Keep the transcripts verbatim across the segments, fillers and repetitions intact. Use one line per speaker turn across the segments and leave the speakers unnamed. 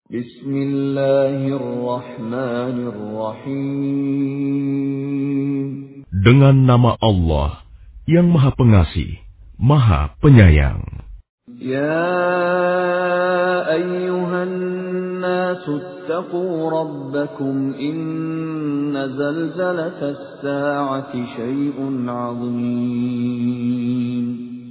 Bismillahirrahmanirrahim.
Dengan nama Allah yang Maha Pengasih, Maha Penyayang.
Ya ayyuhan nasu ittaqu rabbakum inna zalzalatas sa'ati syai'un 'azim.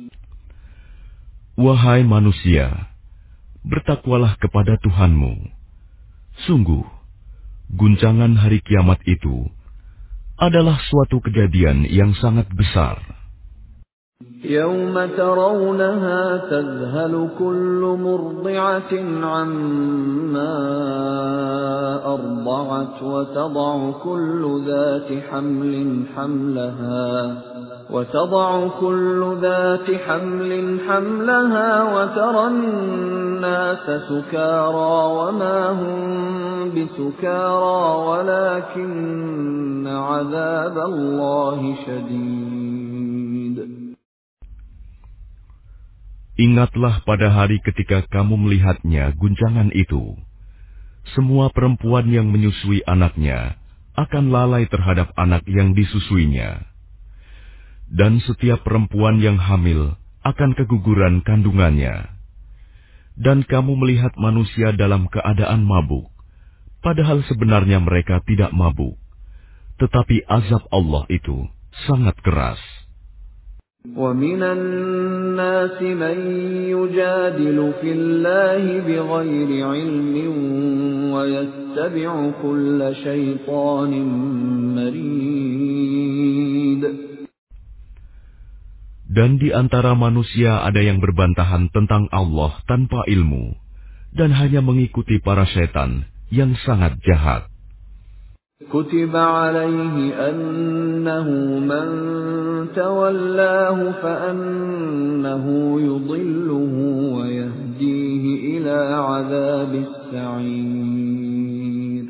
Wahai manusia, bertakwalah kepada Tuhanmu. Sungguh, guncangan hari kiamat itu adalah suatu kejadian yang sangat besar.
يَوْمَ تَرَوْنَهَا تَذْهَلُ كُلُّ مُرْضِعَةٍ عَمَّا أَرْضَعَتْ وَتَضَعُ كُلُّ ذَاتِ حَمْلٍ حَمْلَهَا وَتَضَعُ كُلُّ ذَاتِ حَمْلٍ حَمْلَهَا وَتَرَى النَّاسَ سُكَارَى وَمَا هُمْ بِسُكَارَى وَلَكِنَّ عَذَابَ اللَّهِ شَدِيدٌ.
Ingatlah pada hari ketika kamu melihatnya guncangan itu. Semua perempuan yang menyusui anaknya akan lalai terhadap anak yang disusuinya. Dan setiap perempuan yang hamil akan keguguran kandungannya. Dan kamu melihat manusia dalam keadaan mabuk, padahal sebenarnya mereka tidak mabuk. Tetapi azab Allah itu sangat keras.
وَمِنَ النَّاسِ مَن يُجَادِلُ فِي اللَّهِ بِغَيْرِ عِلْمٍ وَيَتَّبِعُ كُلَّ شَيْطَانٍ مَّرِيدٍ.
Dan di antara manusia ada yang berbantahan tentang Allah tanpa ilmu, dan hanya mengikuti para setan yang sangat jahat.
كُتِبَ عَلَيْهِ أَنَّهُ مَن تَوَلَّاهُ فَأَنَّهُ يُضِلُّهُ وَيَهْدِيهِ إِلَى عَذَابِ السَّعِيرِ.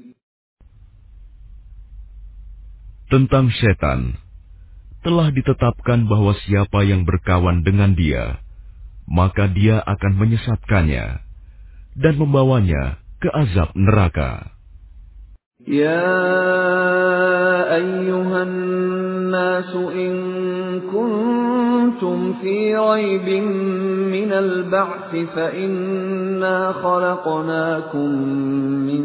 Tentang setan, telah ditetapkan bahwa siapa yang berkawan dengan dia, maka dia akan menyesatkannya dan membawanya ke azab neraka.
يَا أَيُّهَا النَّاسُ إِن كُنتُمْ فِي رَيْبٍ مِّنَ الْبَعْثِ فَإِنَّا خَلَقْنَاكُم مِّن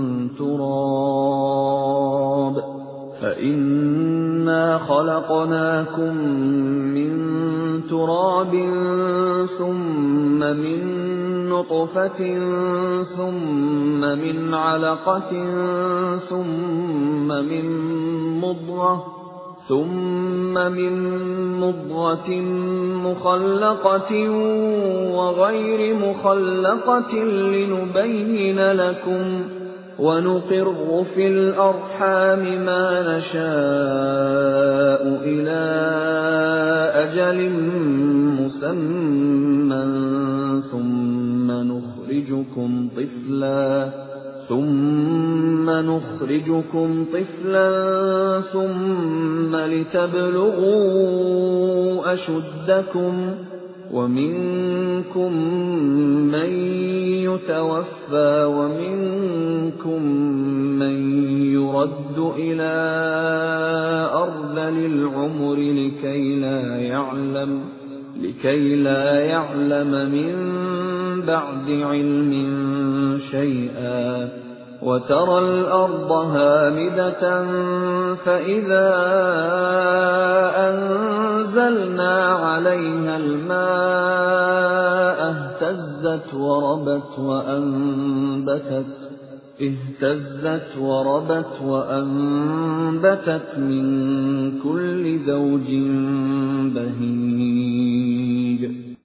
تُرَابٍ فَإِنَّا خَلَقْنَاكُم مِّن تُرَابٍ ثُمَّ مِن نُّطْفَةٍ ثُمَّ مِنْ عَلَقَةٍ ثُمَّ مِن مُّضْغَةٍ ثُمَّ مِن مُّضْغَةٍ مُّخَلَّقَةٍ وَغَيْرِ مُخَلَّقَةٍ لِّنُبَيِّنَ لَكُمْ وَنُقِرُّ فِي الْأَرْحَامِ مَا نَشَاءُ إِلَىٰ أَجَلٍ مُّسَمًّى ثُمَّ نُخْرِجُكُمْ طِفْلًا ثُمَّ نُخْرِجُكُمْ طِفْلًا ثُمَّ لِتَبْلُغُوا أَشُدَّكُمْ وَمِنكُم مَّن يُتَوَفَّىٰ وَمِنكُم مَّن يُرَدُّ إِلَىٰ أَرْذَلِ الْعُمُرِ لِكَيْ لَا يَعْلَمَ لِكَيْ لَا يَعْلَمَ مِن بَعْدِ عِلْمٍ شَيْئًا وَتَرَى الْأَرْضَ هَامِدَةً فَإِذَا أَنزَلْنَا عَلَيْهَا الْمَاءَ اهْتَزَّتْ وَرَبَتْ وَأَنبَتَتْ اهْتَزَّتْ وَرَبَتْ وَأَنبَتَتْ مِن كُلِّ زَوْجٍ بَهِيجٍ.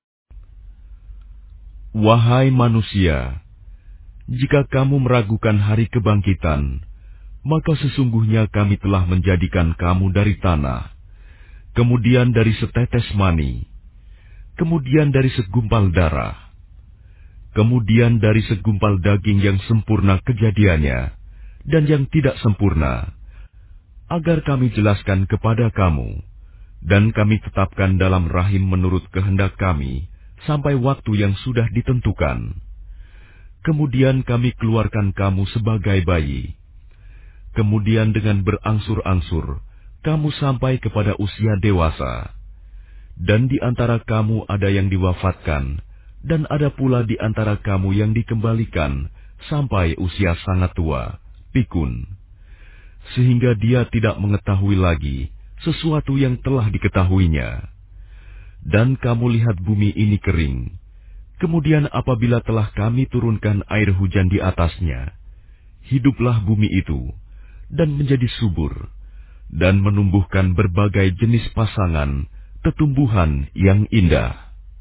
Wahai manusia, jika kamu meragukan hari kebangkitan, maka sesungguhnya kami telah menjadikan kamu dari tanah, kemudian dari setetes mani, kemudian dari segumpal darah, kemudian dari segumpal daging yang sempurna kejadiannya dan yang tidak sempurna, agar kami jelaskan kepada kamu, dan kami tetapkan dalam rahim menurut kehendak kami sampai waktu yang sudah ditentukan. Kemudian kami keluarkan kamu sebagai bayi. Kemudian dengan berangsur-angsur, kamu sampai kepada usia dewasa. Dan di antara kamu ada yang diwafatkan, dan ada pula di antara kamu yang dikembalikan sampai usia sangat tua, pikun. Sehingga dia tidak mengetahui lagi sesuatu yang telah diketahuinya. Dan kamu lihat bumi ini kering. Kemudian apabila telah kami turunkan air hujan di atasnya, hiduplah bumi itu, dan menjadi subur, dan menumbuhkan berbagai jenis pasangan, tetumbuhan yang indah.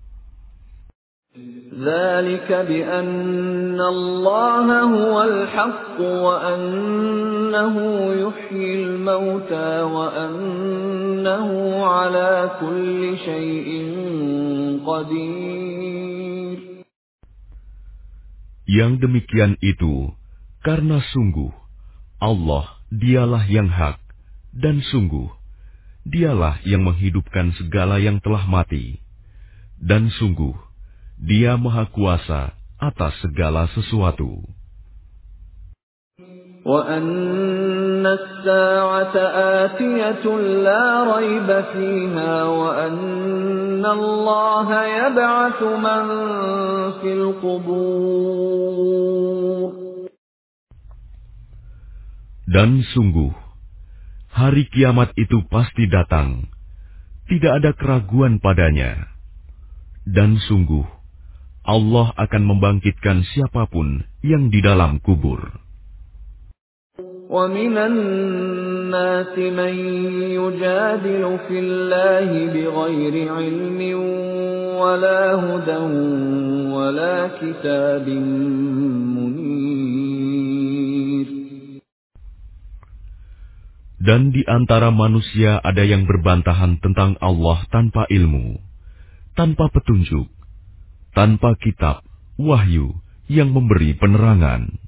ذَلِكَ بِأَنَّ اللَّهَ هُوَ الْحَقُّ وَأَنَّهُ يُحْيِي الْمَوْتَى وَأَنَّهُ عَلَى كُلِّ شَيْءٍ قَدِيرٌ.
Yang demikian itu, karena sungguh Allah dialah yang hak, dan sungguh dialah yang menghidupkan segala yang telah mati, dan sungguh Dia Maha Kuasa atas segala sesuatu.
وَأَنَّ السَّاعَةَ آتِيَةٌ لَا رَيْبَ فِيهَا وَأَنَّ اللَّهَ يَبْعَثُ مَن فِي الْقُبُورِ.
Dan sungguh, hari kiamat itu pasti datang, tidak ada keraguan padanya. Dan sungguh, Allah akan membangkitkan siapapun yang di dalam kubur.
وَمِنَ النَّاسِ مَن يُجَادِلُ فِي اللَّهِ بِغَيْرِ عِلْمٍ وَلَا هُدًى وَلَا كِتَابٍ مُنِيرٍ.
Dan di antara manusia ada yang berbantahan tentang Allah tanpa ilmu, tanpa petunjuk, tanpa kitab, wahyu yang memberi penerangan.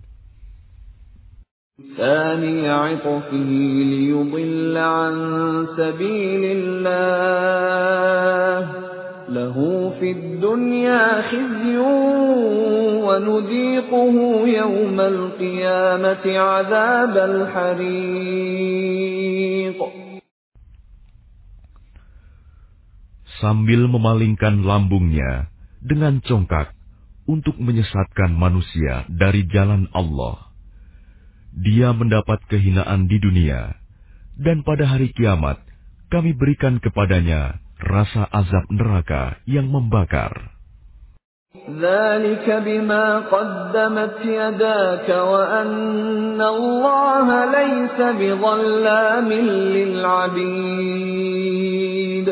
ثَانِيَ عِطْفِهِ لِيُضِلَّ عَن سَبِيلِ اللَّهِ لَهُ فِي الدُّنْيَا خِزْيٌ وَنُذِيقُهُ يَوْمَ الْقِيَامَةِ عَذَابَ الْحَرِيقِ.
Sambil memalingkan lambungnya dengan congkak untuk menyesatkan manusia dari jalan Allah, dia mendapat kehinaan di dunia, dan pada hari kiamat kami berikan kepadanya rasa azab neraka yang membakar.
ذَلِكَ بِمَا قَدَّمَتْ يَدَاكَ وَأَنَّ اللَّهَ لَيْسَ بِظَلَّامٍ لِلْعَبِيدِ.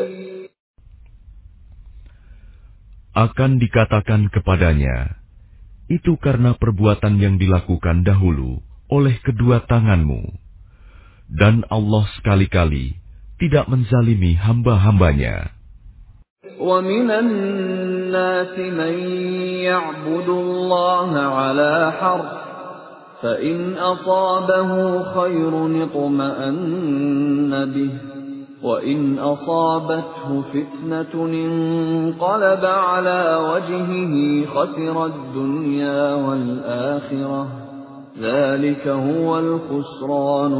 Akan dikatakan kepadanya, itu karena perbuatan yang dilakukan dahulu oleh kedua tanganmu, dan Allah sekali-kali tidak menzalimi hamba-hambanya.
وَمِنَ النَّاسِ مَن يَعْبُدُ اللَّهَ عَلَى حَرْفٍ فَإِنْ أَصَابَهُ خَيْرٌ اطْمَأَنَّ بِهِ وَإِنْ أَصَابَتْهُ فِتْنَةٌ انقَلَبَ عَلَى وَجْهِهِ خَسِرَ الدُّنْيَا وَالْآخِرَةَ ذَلِكَ هُوَ الْخُسْرَانُ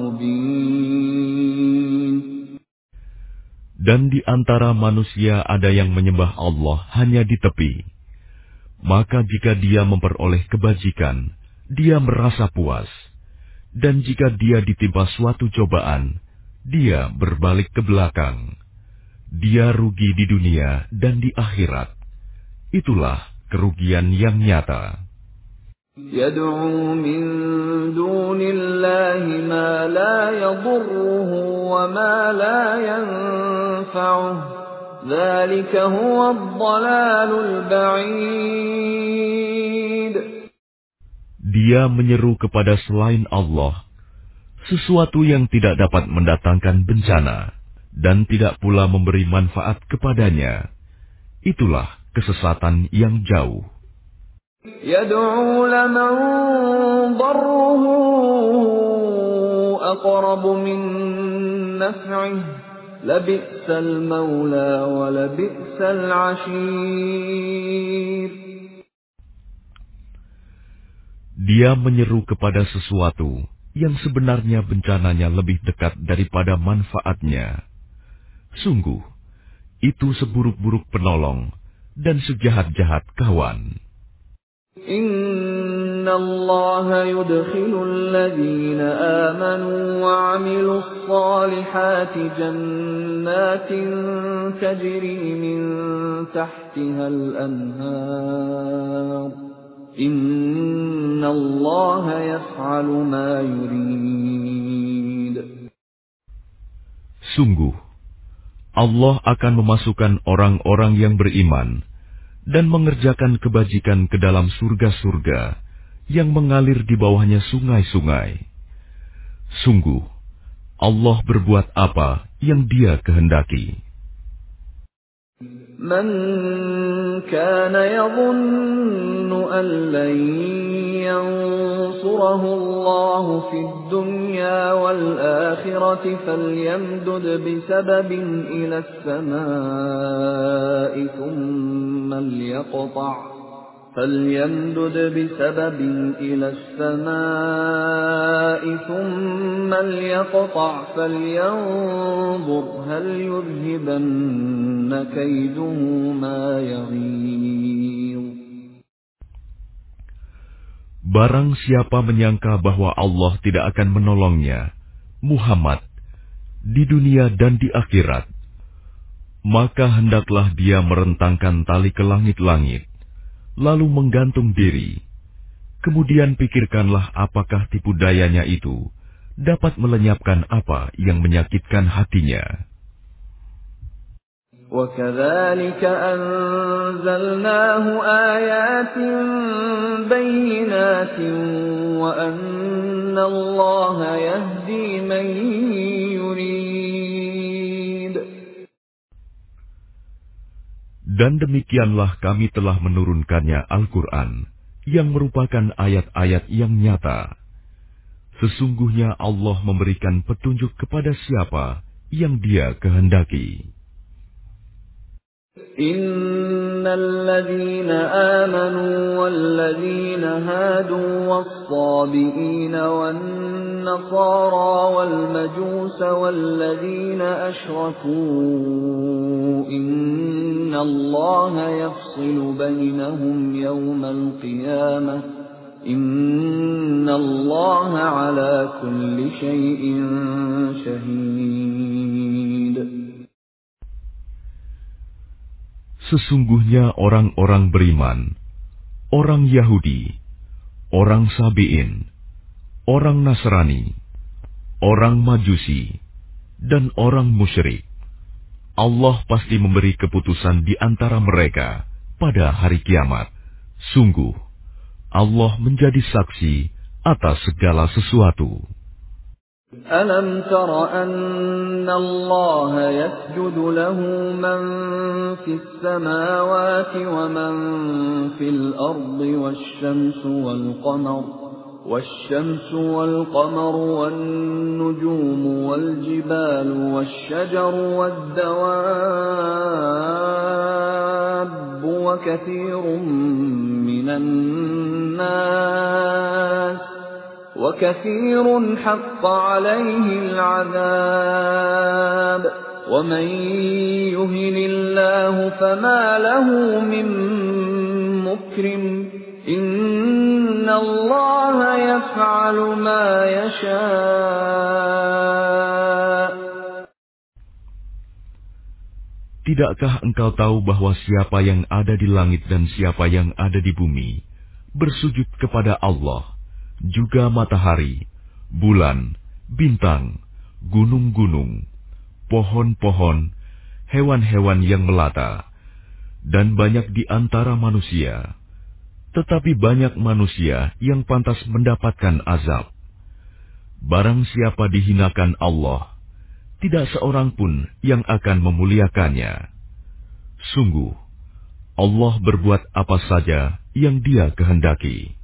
الْمُبِينُ.
Dan di antara manusia ada yang menyembah Allah hanya di tepi. Maka jika dia memperoleh kebajikan, dia merasa puas. Dan jika dia ditimpa suatu cobaan, dia berbalik ke belakang. Dia rugi di dunia dan di akhirat. Itulah kerugian yang nyata.
يَدْعُو مِن دُونِ اللَّهِ مَا لَا يَضُرُّهُ وَمَا لَا يَنفَعُهُ ذَلِكَ هُوَ الضَّلَالُ الْبَعِيدُ.
Dia menyeru kepada selain Allah sesuatu yang tidak dapat mendatangkan bencana dan tidak pula memberi manfaat kepadanya. Itulah kesesatan yang jauh.
يَدْعُو لَمَن ضَرُّهُ أَقْرَبُ مِن نَّفْعِهِ لَبِئْسَ الْمَوْلَىٰ وَلَبِئْسَ الْعَشِيرُ.
Dia menyeru kepada sesuatu yang sebenarnya bencananya lebih dekat daripada manfaatnya. Sungguh, itu seburuk-buruk penolong dan sejahat-jahat kawan.
إن الله يدخل الذين آمنوا وعملوا الصالحات جنات تجري من تحتها الأنهار إن الله يفعل ما يريد.
Sungguh, Allah akan memasukkan orang-orang yang beriman dan mengerjakan kebajikan ke dalam surga-surga yang mengalir di bawahnya sungai-sungai. Sungguh, Allah berbuat apa yang Dia kehendaki.
من كان يظن أن لن ينصره الله في الدنيا والآخرة فليمدد بسبب إلى السماء ثم ليقطع فليمدد بسبب إلى السماء ثم ليقطع فلينظر هل يذهبن كيده ما يغيظ.
Barang siapa menyangka bahwa Allah tidak akan menolongnya, Muhammad, di dunia dan di akhirat, maka hendaklah dia merentangkan tali ke langit-langit, lalu menggantung diri. Kemudian pikirkanlah apakah tipu dayanya itu dapat melenyapkan apa yang menyakitkan hatinya.
وَكَذَلِكَ أَنزَلْنَاهُ آيَاتٍ بَيِّنَاتٍ وَأَنَّ اللَّهَ يَهْدِي مَن يُرِيدُ.
Dan demikianlah kami telah menurunkannya Al-Quran, yang merupakan ayat-ayat yang nyata. Sesungguhnya Allah memberikan petunjuk kepada siapa yang Dia kehendaki.
إِنَّ الَّذِينَ آمَنُوا وَالَّذِينَ هَادُوا وَالصَّابِئِينَ وَالنَّصَارَى وَالْمَجُوسَ وَالَّذِينَ أَشْرَكُوا إِنَّ اللَّهَ يَفْصِلُ بَيْنَهُمْ يَوْمَ الْقِيَامَةِ إِنَّ اللَّهَ عَلَى كُلِّ شَيْءٍ شَهِيدٌ.
Sesungguhnya orang-orang beriman, orang Yahudi, orang Sabi'in, orang Nasrani, orang Majusi, dan orang musyrik, Allah pasti memberi keputusan di antara mereka pada hari kiamat. Sungguh, Allah menjadi saksi atas segala sesuatu.
أَلَمْ تَرَ أَنَّ اللَّهَ يَسْجُدُ لَهُ مَن فِي السَّمَاوَاتِ وَمَن فِي الْأَرْضِ وَالشَّمْسُ وَالْقَمَرُ وَالشَّمْسُ وَالْقَمَرُ وَالنُّجُومُ وَالْجِبَالُ وَالشَّجَرُ وَالدَّوَابُّ وَكَثِيرٌ مِّنَ النَّاسِ وَكَثِيرٌ حَقَّ عَلَيْهِ الْعَذَابُ وَمَن يُهِنِ اللَّهُ فَمَا لَهُ مِن مُّكْرِمٍ إِنَّ اللَّهَ يَفْعَلُ مَا يَشَاءُ.
Tidakkah engkau tahu bahwa siapa yang ada di langit dan siapa yang ada di bumi bersujud kepada Allah, juga matahari, bulan, bintang, gunung-gunung, pohon-pohon, hewan-hewan yang melata, dan banyak di antara manusia. Tetapi banyak manusia yang pantas mendapatkan azab. Barang siapa dihinakan Allah, tidak seorang pun yang akan memuliakannya. Sungguh, Allah berbuat apa saja yang Dia kehendaki.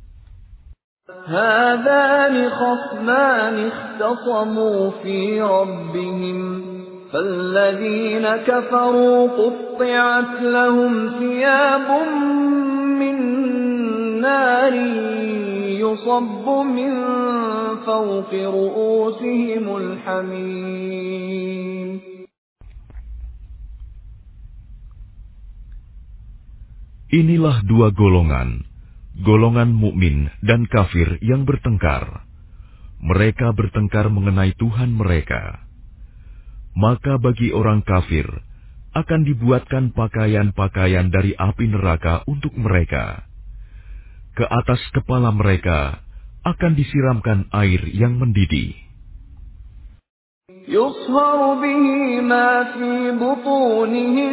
هَذَانِ خَصْمَانِ اخْتَصَمُوا فِي رَبِّهِمْ فَالَّذِينَ كَفَرُوا قُطِّعَتْ لَهُمْ ثِيَابٌ مِّن نَّارٍ يصب من فوق رؤوسهم الحميم.
Inilah dua golongan, golongan mukmin dan kafir yang bertengkar. Mereka bertengkar mengenai Tuhan mereka. Maka bagi orang kafir akan dibuatkan pakaian-pakaian dari api neraka untuk mereka. Ke atas kepala mereka akan disiramkan air yang mendidih.
يصهر به ما في بطونهم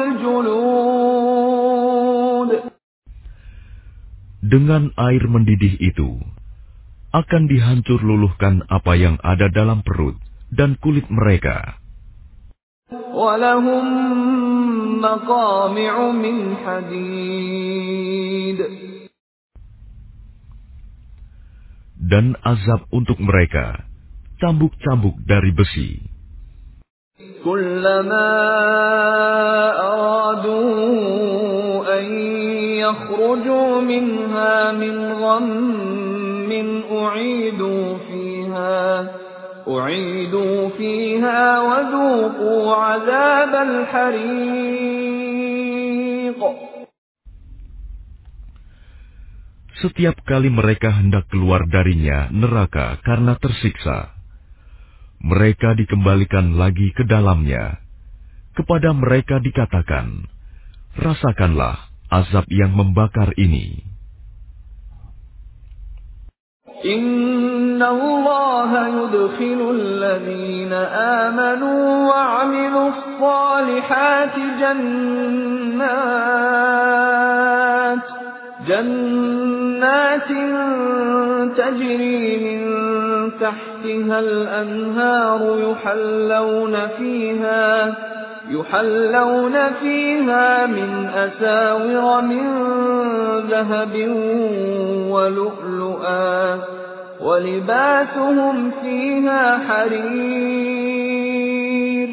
والجلود.
Dengan air mendidih itu akan dihancur luluhkan apa yang ada dalam perut dan kulit mereka.
وَلَهُم مَّقَامِعُ مِنْ حَدِيدٍ.
Dan azab untuk mereka cambuk-cambuk dari besi.
كُلَّمَا أَرَادُوا أَن يَخْرُجُوا مِنْهَا مِنْ غَمٍّ أُعِيدُوا فِيهَا أُعِيدُوا فِيهَا وَذُوقُوا عَذَابَ الْحَرِيقِ.
Setiap kali mereka hendak keluar darinya neraka karena tersiksa, mereka dikembalikan lagi ke dalamnya. Kepada mereka dikatakan, rasakanlah azab yang membakar ini.
Inna Allah yudkhilu alladhina amanu wa 'amilus salihati jannat jannatin tajri min tahtiha al-anhar yuhallawna fiha يحلون فيها من أساور من ذهب ولؤلؤا ولباسهم فيها حرير.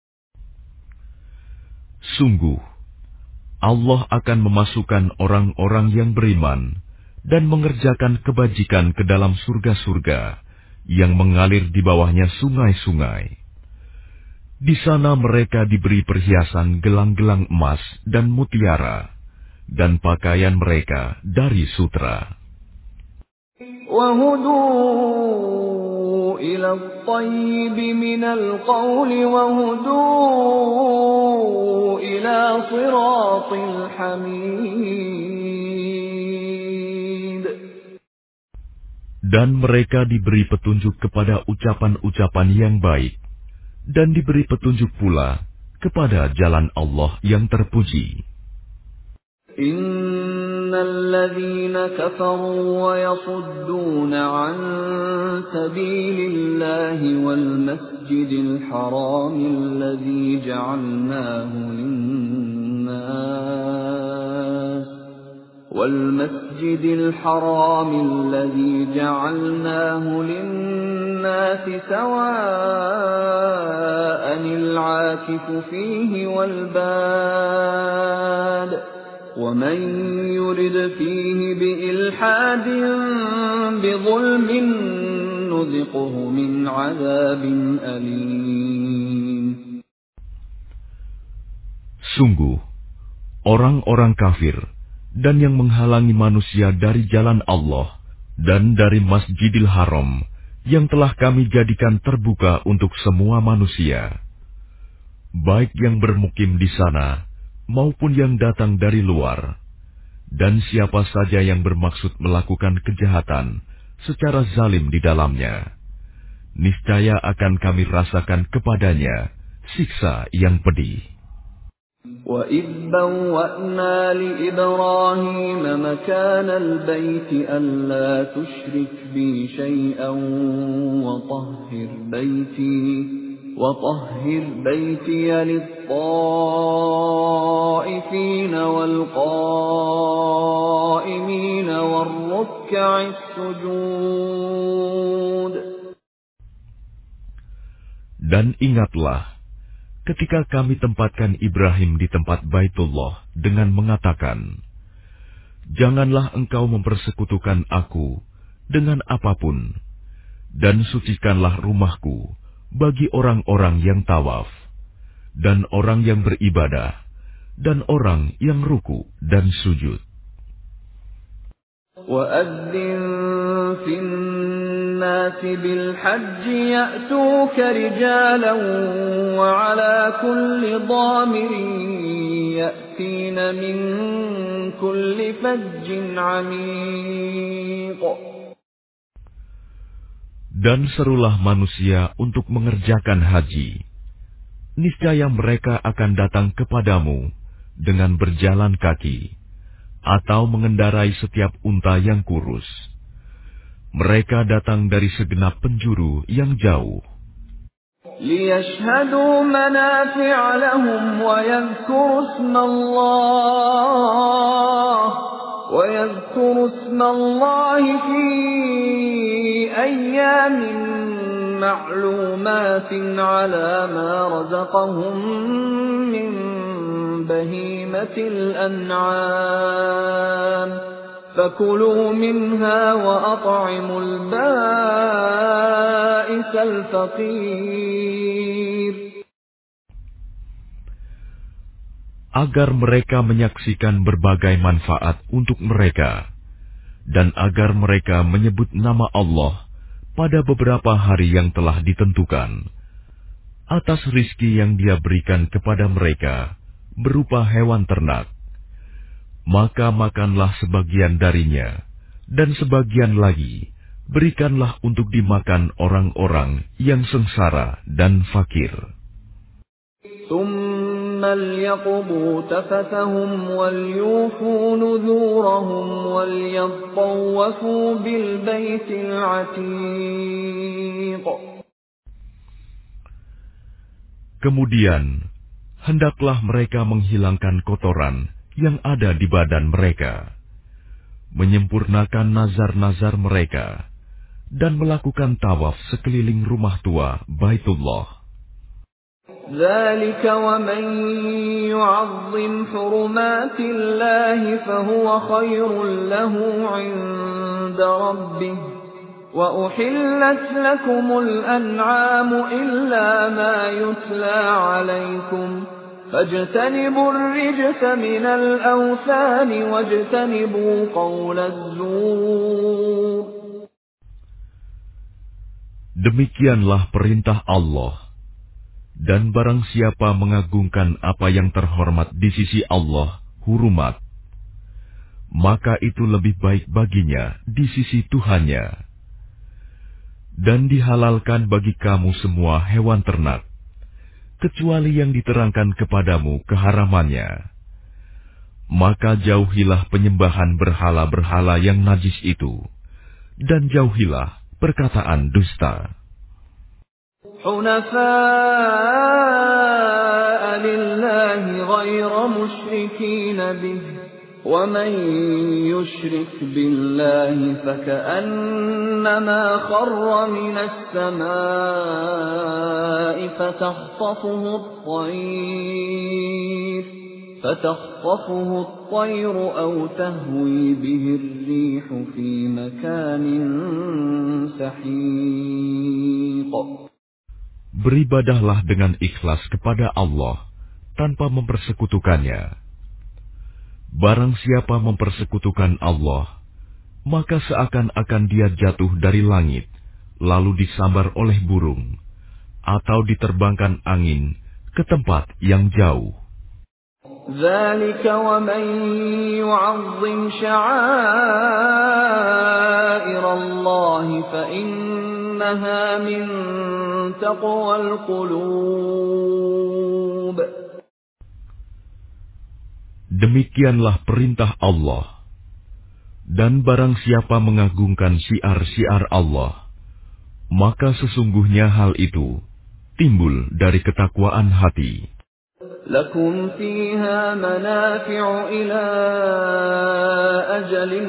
Sungguh, Allah akan memasukkan orang-orang yang beriman dan mengerjakan kebajikan ke dalam surga-surga yang mengalir di bawahnya sungai-sungai. Di sana mereka diberi perhiasan gelang-gelang emas dan mutiara, dan pakaian mereka dari sutra.
وَهُدُوا إِلَى الطَّيِّبِ مِنَ الْقَوْلِ وَهُدُوا إِلَى صِرَاطِ الْحَمِيدِ.
Dan mereka diberi petunjuk kepada ucapan-ucapan yang baik, dan diberi petunjuk pula kepada jalan Allah yang terpuji.
Innal ladzina kafaru wa yasudduna 'an sabilillahi wal masjidil haram alladzi ja'alnahu lin-nas والمسجد الحرام الذي جعلناه للناس سواء العاكف فيه والباد ومن يرد فيه بإلحاد بظلم نذقه من عذاب أليم.
Sungguh, orang-orang kafir dan yang menghalangi manusia dari jalan Allah dan dari Masjidil Haram yang telah kami jadikan terbuka untuk semua manusia, baik yang bermukim di sana maupun yang datang dari luar, dan siapa saja yang bermaksud melakukan kejahatan secara zalim di dalamnya, niscaya akan kami rasakan kepadanya siksa yang pedih.
وَإِذْ بَوَّأْنَا لِإِبْرَاهِيمَ مَكَانَ الْبَيْتِ أَلَّا تُشْرِكْ بِي شَيْئًا وَطَهِّرْ بَيْتِي وَطَهِّرْ بَيْتِيَ لِلطَّائِفِينَ وَالْقَائِمِينَ وَالرُّكَّعِ السُّجُودِ.
Dan ingatlah ketika kami tempatkan Ibrahim di tempat Baitullah dengan mengatakan, janganlah engkau mempersekutukan aku dengan apapun, dan sucikanlah rumahku bagi orang-orang yang tawaf, dan orang yang beribadah, dan orang yang ruku dan sujud.
وَأَذِّن فِي النَّاسِ بِالْحَجِّ يَأْتُوكَ رِجَالًا وَعَلَى كُلِّ ضَامِرٍ يَأْتِينَ مِنْ كُلِّ فَجٍّ عَمِيقٍ.
Dan serulah manusia untuk mengerjakan haji. Niscaya mereka akan datang kepadamu dengan berjalan kaki, atau mengendarai setiap unta yang kurus. Mereka datang dari segenap penjuru yang jauh.
لِيَشْهَدُوا مَنَافِعَ لَهُمْ وَيَذْكُرُوا اسْمَ اللَّهِ وَيَذْكُرُوا اسْمَ اللَّهِ فِي أَيَّامٍ مَّعْلُومَاتٍ عَلَى مَا رَزَقَهُم مِّن بهيمة الأنعام فكلوا منها وأطعموا البائس الفقير.
Agar mereka menyaksikan berbagai manfaat untuk mereka, dan agar mereka menyebut nama Allah pada beberapa hari yang telah ditentukan, atas rizki yang Dia berikan kepada mereka berupa hewan ternak. Maka makanlah sebagian darinya, dan sebagian lagi berikanlah untuk dimakan orang-orang yang sengsara dan fakir.
ثُمَّ لْيَقْضُوا تَفَثَهُمْ وَلْيُوفُوا نُذُورَهُمْ وَلْيَطَّوَّفُوا بِالْبَيْتِ الْعَتِيقِ.
Kemudian hendaklah mereka menghilangkan kotoran yang ada di badan mereka, menyempurnakan nazar-nazar mereka, dan melakukan tawaf sekeliling rumah tua Baitullah.
ذَلِكَ وَمَن يُعَظِّمْ حُرُمَاتِ اللَّهِ فَهُوَ خَيْرٌ لَّهُ عِندَ رَبِّهِ وَأُحِلَّتْ لَكُمُ الْأَنْعَامُ إِلَّا مَا يُتْلَى عَلَيْكُمْ فَاجْتَنِبُوا الرِّجْسَ مِنَ الْأَوْثَانِ وَاجْتَنِبُوا قَوْلَ الزُّورِ.
Demikianlah perintah Allah. Dan barang siapa mengagungkan apa yang terhormat di sisi Allah, hurumat, maka itu lebih baik baginya di sisi Tuhannya. Dan dihalalkan bagi kamu semua hewan ternak, kecuali yang diterangkan kepadamu keharamannya. Maka jauhilah penyembahan berhala-berhala yang najis itu, dan jauhilah perkataan dusta.
حُنَفَاءَ لِلَّهِ غَيْرَ مُشْرِكِينَ بِهِ وَمَن يُشْرِكْ بِاللَّهِ فَكَأَنَّمَا خَرَّ مِنَ السَّمَاءِ فَتَخْطَفُهُ الطَّيْرُ فَتَخْطَفُهُ الطَّيْرُ أَوْ تَهْوِي بِهِ الرِّيحُ فِي مَكَانٍ سَحِيقٍ.
Beribadahlah dengan ikhlas kepada Allah tanpa mempersekutukannya. Barang siapa mempersekutukan Allah, maka seakan-akan dia jatuh dari langit, lalu disambar oleh burung, atau diterbangkan angin ke tempat yang jauh.
ذَلِكَ وَمَن يُعَظِّمْ شَعَائِرَ اللَّهِ فَإِنَّهَا مِن تَقْوَى الْقُلُوبِ.
Demikianlah perintah Allah. Dan barang siapa mengagungkan syiar-syiar Allah, maka sesungguhnya hal itu timbul dari ketakwaan hati.
لَكُمْ فِيهَا مَنَافِعُ إِلَى أَجَلٍ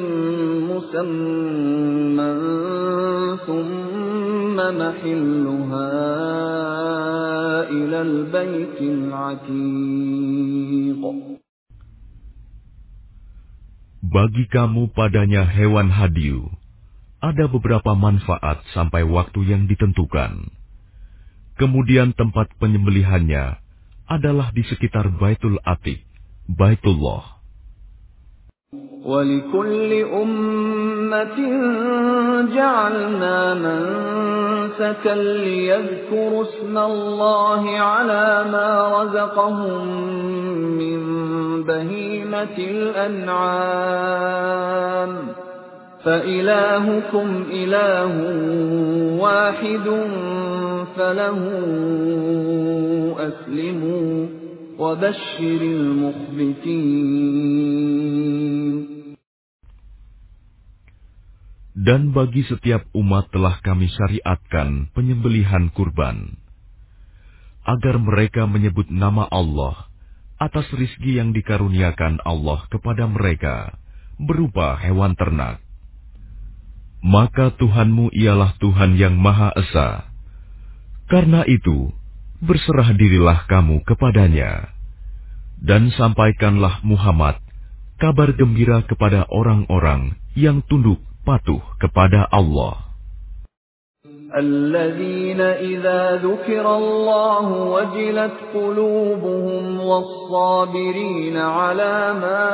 مُّسَمًّى ثُمَّ مَحِلُّهَا إِلَى الْبَيْتِ الْعَتِيقِ.
Bagi kamu padanya hewan hadiu ada beberapa manfaat sampai waktu yang ditentukan. Kemudian tempat penyembelihannya adalah di sekitar Baitul Atiq, Baitullah.
وَلِكُلِّ أُمَّةٍ جَعَلْنَا مَنسَكًا لِيَذْكُرُوا اسْمَ اللَّهِ عَلَى مَا رَزَقَهُم مِّن بَهِيمَةِ الْأَنْعَامِ فَإِلَٰهُكُمْ إِلَٰهٌ وَاحِدٌ فَلَهُ أَسْلِمُوا وَبَشِّرِ الْمُخْبِتِينَ.
Dan bagi setiap umat telah kami syariatkan penyembelihan kurban, agar mereka menyebut nama Allah atas rizki yang dikaruniakan Allah kepada mereka berupa hewan ternak. Maka Tuhanmu ialah Tuhan yang Maha Esa. Karena itu, berserah dirilah kamu kepadanya. Dan sampaikanlah Muhammad kabar gembira kepada orang-orang yang tunduk patuh kepada Allah.
الذين إذا ذكر الله وجلت قلوبهم والصابرين على ما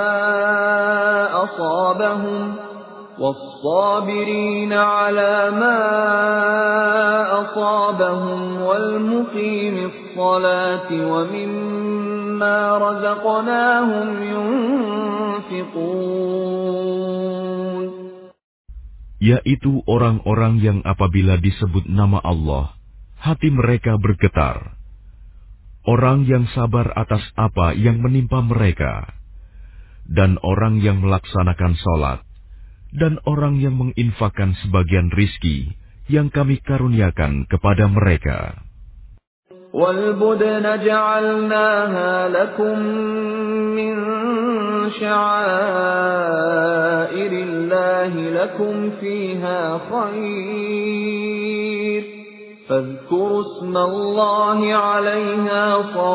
أصابهم والصابرين على ما أصابهم والمقيم الصلاة ومما رزقناهم ينفقون.
Yaitu orang-orang yang apabila disebut nama Allah, hati mereka bergetar. Orang yang sabar atas apa yang menimpa mereka. Dan orang yang melaksanakan sholat. Dan orang yang menginfakkan sebagian rizki yang kami karuniakan kepada mereka.
وَالْبُدْنَ جَعَلْنَاهَا لَكُم مِّن شَعَائِرِ اللَّهِ لَكُمْ فِيهَا خَيْرٌ فَاذْكُرُوا اسْمَ اللَّهِ عَلَيْهَا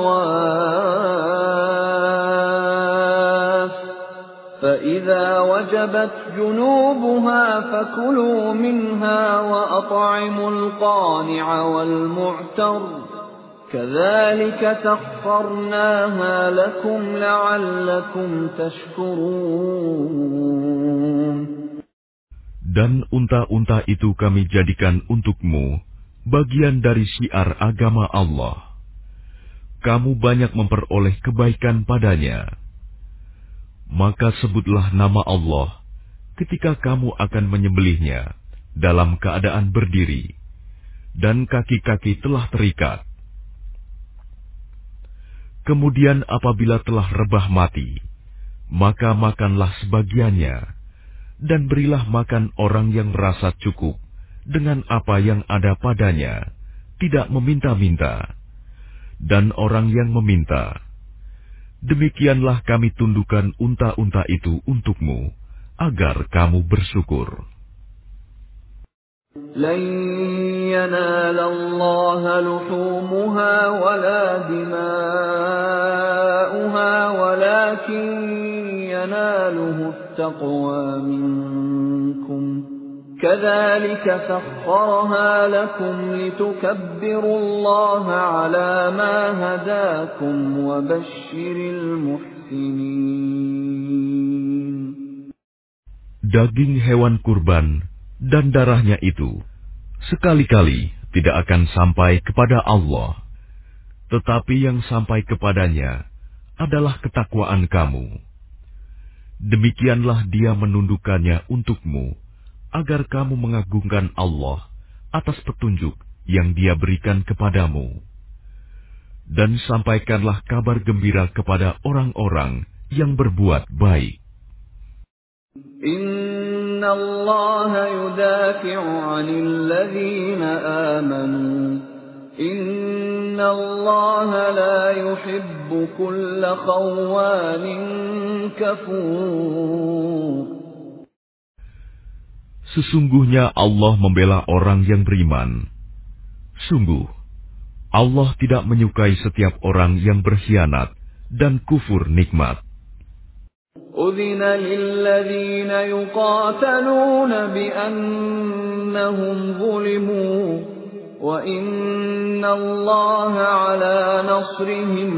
صَوَافَّ فَإِذَا وَجَبَتْ جُنُوبُهَا فَكُلُوا مِنْهَا وَأَطْعِمُوا الْقَانِعَ وَالْمُعْتَرَّ كَذَلِكَ سَخَّرْنَاهَا لَكُمْ لَعَلَّكُمْ تَشْكُرُونَ.
Dan unta-unta itu kami jadikan untukmu bagian dari syiar agama Allah. Kamu banyak memperoleh kebaikan padanya. Maka sebutlah nama Allah ketika kamu akan menyembelihnya dalam keadaan berdiri dan kaki-kaki telah terikat. Kemudian apabila telah rebah mati, maka makanlah sebagiannya, dan berilah makan orang yang merasa cukup dengan apa yang ada padanya, tidak meminta-minta, dan orang yang meminta. Demikianlah kami tundukkan unta-unta itu untukmu, agar kamu bersyukur.
لَن يَنَالَ اللَّهَ لُحُومُهَا وَلَا دِمَاؤُهَا وَلَكِن يَنَالُهُ التَّقْوَى مِنكُمْ كَذَلِكَ سَخَّرَهَا لَكُمْ لِتُكَبِّرُوا اللَّهَ عَلَى مَا هَدَاكُمْ وَبَشِّرِ الْمُحْسِنِينَ.
Daging hewan kurban dan darahnya itu sekali-kali tidak akan sampai kepada Allah, tetapi yang sampai kepadanya adalah ketakwaan kamu. Demikianlah Dia menundukkannya untukmu, agar kamu mengagungkan Allah atas petunjuk yang Dia berikan kepadamu. Dan sampaikanlah kabar gembira kepada orang-orang yang berbuat baik.
Inna Allah yudafi'u 'anil ladzina amanu. Inna Allah la yuhibbu kulla khawanin kafur.
Sesungguhnya Allah membela orang yang beriman. Sungguh, Allah tidak menyukai setiap orang yang berkhianat dan kufur nikmat.
أذن للذين يقاتلون بأنهم ظلموا وإن الله على نصرهم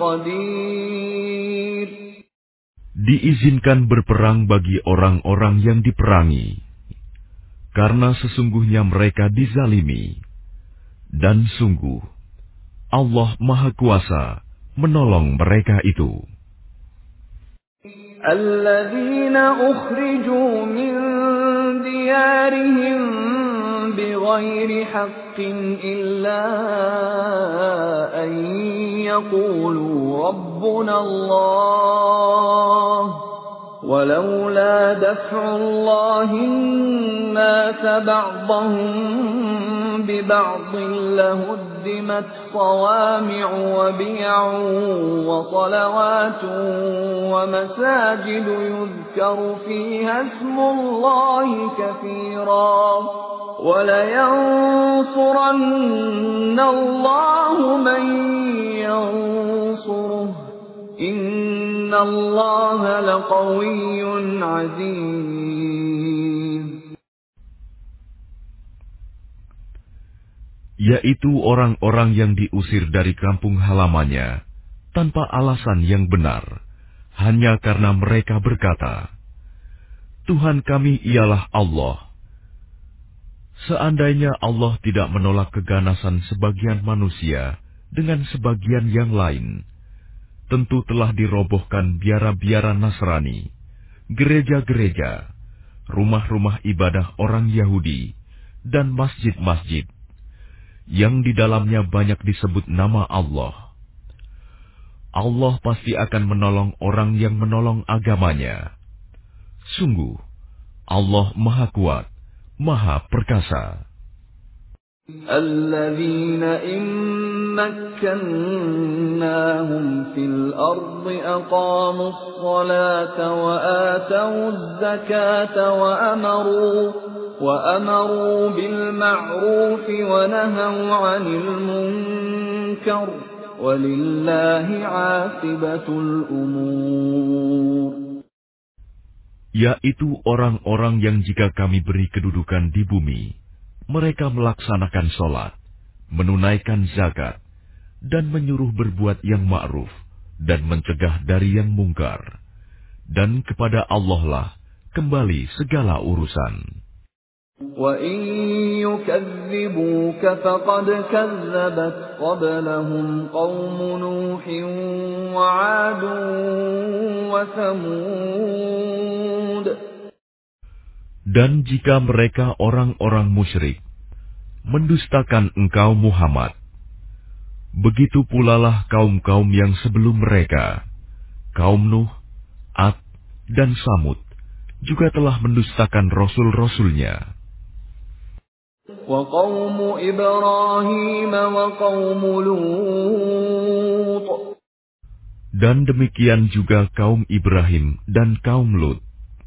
لقدير.
Diizinkan berperang bagi orang-orang yang diperangi, karena sesungguhnya mereka dizalimi, dan sungguh Allah Maha Kuasa menolong mereka itu.
الذين أخرجوا من ديارهم بغير حق إلا أن يقولوا ربنا الله ولولا دفع الله الناس بعضهم ببعض لهدمت صوامع وبيع وصلوات ومساجد يذكر فيها اسم الله كثيرا ولينصرن الله من ينصره إن الله لقوي عزيز.
Yaitu orang-orang yang diusir dari kampung halamannya tanpa alasan yang benar, hanya karena mereka berkata, Tuhan kami ialah Allah. Seandainya Allah tidak menolak keganasan sebagian manusia dengan sebagian yang lain, tentu telah dirobohkan biara-biara Nasrani, gereja-gereja, rumah-rumah ibadah orang Yahudi, dan masjid-masjid yang di dalamnya banyak disebut nama Allah. Allah pasti akan menolong orang yang menolong agamanya. Sungguh, Allah Maha Kuat, Maha Perkasa.
الذين إن مكناهم في الأرض أقاموا الصلاة وآتوا الزكاة وأمروا وأمروا بالمعروف ونهوا عن المنكر ولله عاقبة الأمور.
Yaitu orang-orang yang jika kami beri kedudukan di bumi, mereka melaksanakan sholat, menunaikan zakat, dan menyuruh berbuat yang ma'ruf, dan mencegah dari yang mungkar. Dan kepada Allah lah kembali segala urusan.
وَإِن يُكَذِّبُوكَ فَقَدْ كَذَّبَتْ قَبْلَهُمْ قَوْمُ نُوحٍ وَعَادٌ وَثَمُودُ.
Dan jika mereka orang-orang musyrik mendustakan engkau Muhammad, begitu pulalah kaum-kaum yang sebelum mereka, kaum Nuh, Ad, dan Samud, juga telah mendustakan rasul-rasulnya.
وَقَوْمُ إِبْرَاهِيمَ وَقَوْمُ لُوطٍ.
Dan demikian juga kaum Ibrahim dan kaum Lut.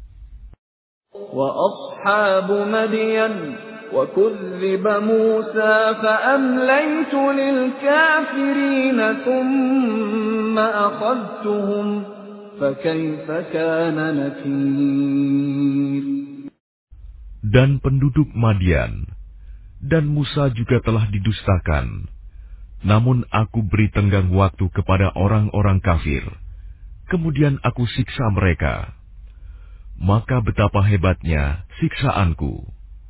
وَأَصْحَابُ مَدْيَنَ وَكُذِّبَ مُوسَى فَأَمْلَيْتُ لِلْكَافِرِينَ ثُمَّ أَخَذْتُهُمْ فَكَيْفَ كَانَ نَكِيرِ.
Dan penduduk Madian dan Musa juga telah didustakan. Namun aku beri tenggang waktu kepada orang-orang kafir. Kemudian aku siksa mereka. Maka betapa hebatnya siksaanku.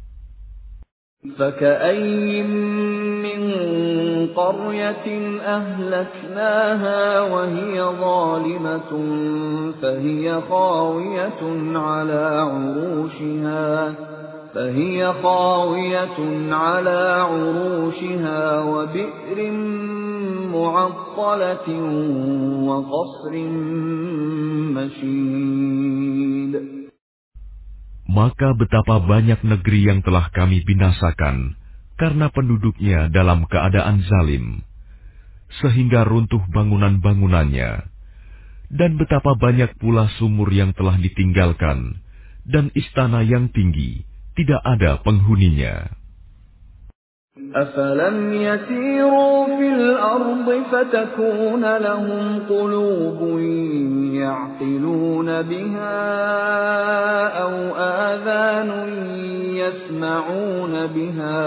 فَكَأَيِّن مِّن قَرْيَةٍ أَهْلَكْنَاهَا وَهِيَ ظَالِمَةٌ فَهِيَ خَاوِيَةٌ عَلَى عُرُوشِهَا فَهِيَ خَاوِيَةٌ عَلَى عُرُوشِهَا وَبِئْرٍ مُّعَطَّلَةٍ وَقَصْرٍ مَّشِيدٍ.
Maka betapa banyak negeri yang telah kami binasakan karena penduduknya dalam keadaan zalim, sehingga runtuh bangunan-bangunannya, dan betapa banyak pula sumur yang telah ditinggalkan, dan istana yang tinggi tidak ada penghuninya.
أفلم يسيروا في الأرض فتكون لهم قلوب يعقلون بها أو آذان يسمعون بها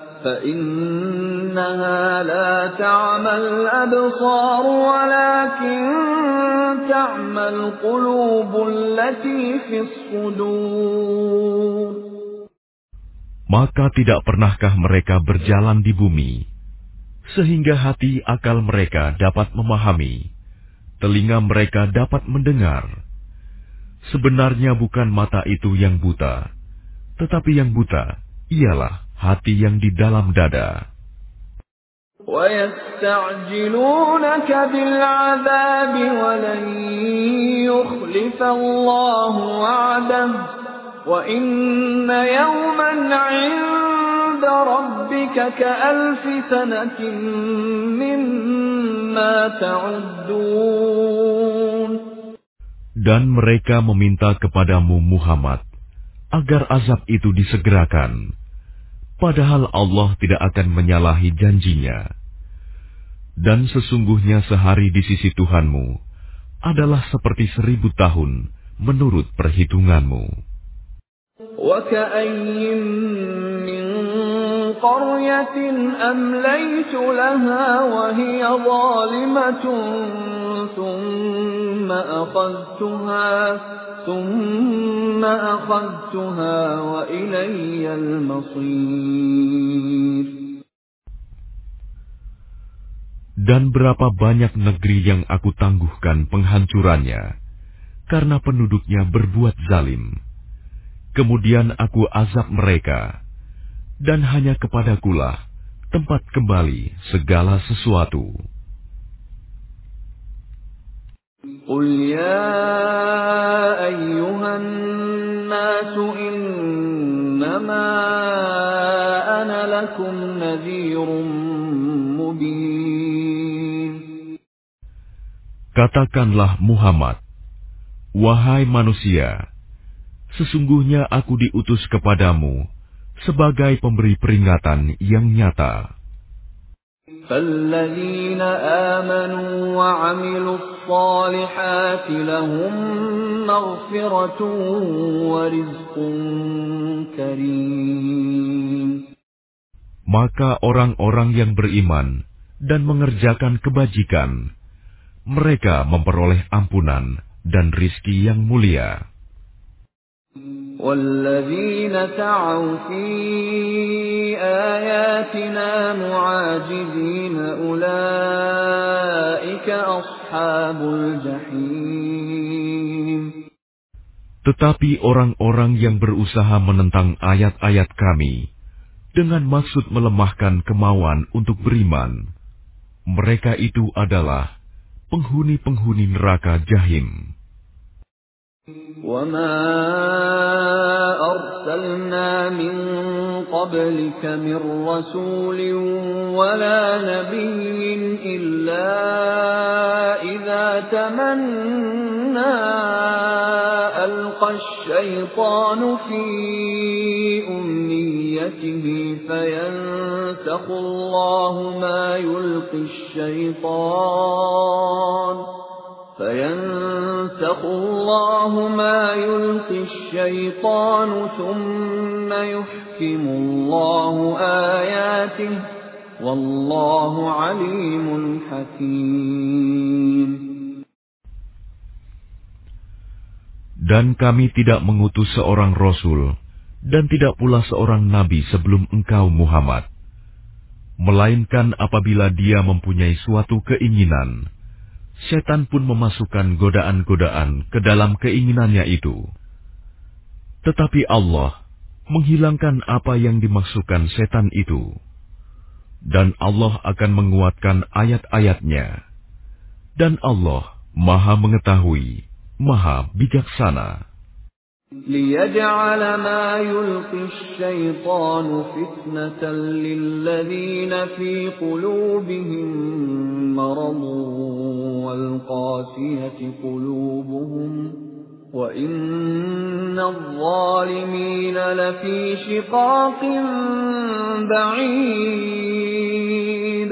فإنها لا تعمى الأبصار ولكن تعمى القلوب التي في الصدور.
Maka tidak pernahkah mereka berjalan di bumi, sehingga hati akal mereka dapat memahami, telinga mereka dapat mendengar. Sebenarnya bukan mata itu yang buta, tetapi yang buta ialah hati yang di dalam dada.
وَيَسْتَعْجِلُونَكَ بِالْعَذَابِ وَلَنْ يُخْلِفَ اللَّهُ وَعْدَهُ وَإِنَّ يَوْمًا عِندَ رَبِّكَ كَأَلْفِ سَنَةٍ مِّمَّا تَعُدُّونَ.
Dan mereka meminta kepadamu Muhammad agar azab itu disegerakan, padahal Allah tidak akan menyalahi janjinya. Dan sesungguhnya sehari di sisi Tuhanmu adalah seperti seribu tahun menurut perhitunganmu.
وَكَأَيِّن مِّن قَرْيَةٍ أَمْلَيْتُ لَهَا وَهِيَ ظَالِمَةٌ ثُمَّ أَخَذْتُهَا ثُمَّ أَخَذْتُهَا وَإِلَيَّ الْمَصِيرُ.
Dan berapa banyak negeri yang aku tangguhkan penghancurannya, karena penduduknya berbuat zalim. Kemudian aku azab mereka, dan hanya kepadakulah tempat kembali segala sesuatu.
قُلْ يَا أَيُّهَا النَّاسُ إِنَّمَا أَنَا لَكُمْ نَذِيرٌ مُبِينٌ.
Katakanlah Muhammad, wahai manusia, sesungguhnya aku diutus kepadamu sebagai pemberi peringatan yang nyata.
فَالَّذِينَ آمَنُوا وَعَمِلُوا الصَّالِحَاتِ لَهُم مَّغْفِرَةٌ وَرِزْقٌ كَرِيمٌ.
Maka orang-orang yang beriman dan mengerjakan kebajikan, mereka memperoleh ampunan dan rizki yang mulia.
وَالَّذِينَ سَعَوْا فِي آيَاتِنَا مُعَاجِزِينَ أُولَئِكَ أَصْحَابُ الْجَحِيمِ.
Tetapi orang-orang yang berusaha menentang ayat-ayat kami dengan maksud melemahkan kemauan untuk beriman, mereka itu adalah penghuni-penghuni neraka Jahim.
وَمَا أَرْسَلْنَا مِن قَبْلِكَ مِن رَّسُولٍ وَلَا نَبِيٍّ إِلَّا إِذَا تَمَنَّىٰ أَلْقَى الشَّيْطَانُ فِي أُمْنِيَّتِهِ فَيَنسَخُ اللَّهُ مَا يُلْقِي الشَّيْطَانُ فَيَنسَخُ اللَّهُ مَا يُلْقِي الشَّيْطَانُ ثُمَّ يُحْكِمُ اللَّهُ آيَاتِهِ وَاللَّهُ عَلِيمٌ حَكِيمٌ.
Dan kami tidak mengutus seorang Rasul dan tidak pula seorang Nabi sebelum engkau Muhammad, melainkan apabila dia mempunyai suatu keinginan, setan pun memasukkan godaan-godaan ke dalam keinginannya itu. Tetapi Allah menghilangkan apa yang dimaksudkan setan itu, dan Allah akan menguatkan ayat-ayatnya. Dan Allah Maha Mengetahui, Maha Bijaksana.
لِيَجْعَلَ مَا يُلْقِي الشَّيْطَانُ فِتْنَةً لِّلَّذِينَ فِي قُلُوبِهِم مَّرَضٌ وَالْقَاسِيَةِ قُلُوبُهُمْ وَإِنَّ الظَّالِمِينَ لَفِي شِقَاقٍ بَعِيدٍ.